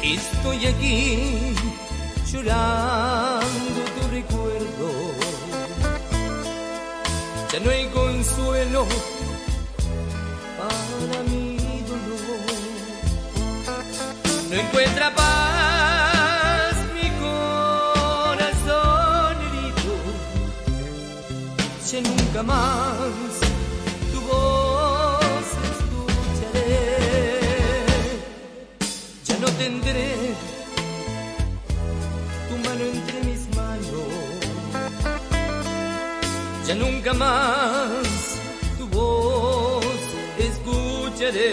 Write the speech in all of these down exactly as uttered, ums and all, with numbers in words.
Estoy aquí llorando tu recuerdo. Ya no hay consuelo para mi dolor. No encuentra paz mi corazón herido. Ya nunca más tu voz escucharé. Ya no tendré tu mano entre mis manos. Ya nunca más tu voz escucharé.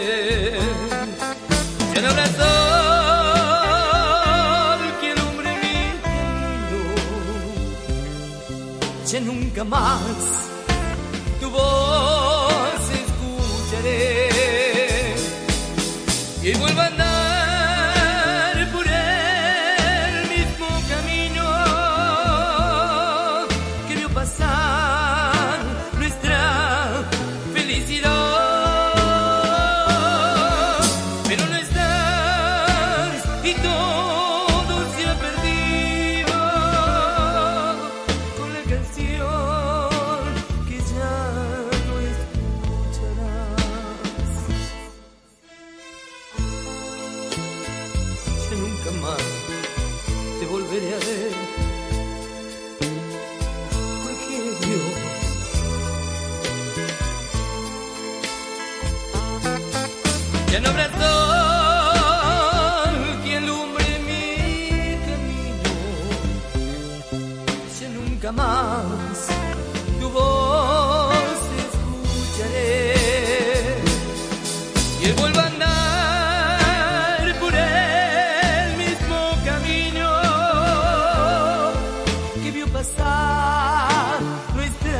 Ya no habrá sol que alumbre mi camino. Ya nunca más tu voz escucharé. Y vuelvo a andar por el mismo camino que vio pasar nuestra felicidad. Pero no estás y todo se ha perdido con la canción que ya no escucharás. Ya nunca más te volveré a ver, porque Dios ya no habrá sol que alumbre mi camino. Ya nunca más tu voz escucharé. Y él vuelve a andar por el mismo camino que vio pasar nuestra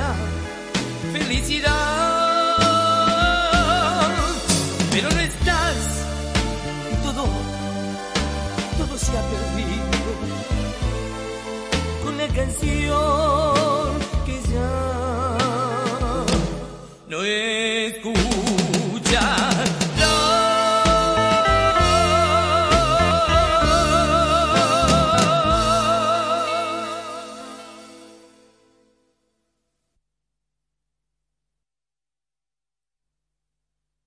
felicidad. Pero no estás y todo, todo se ha perdido con la canción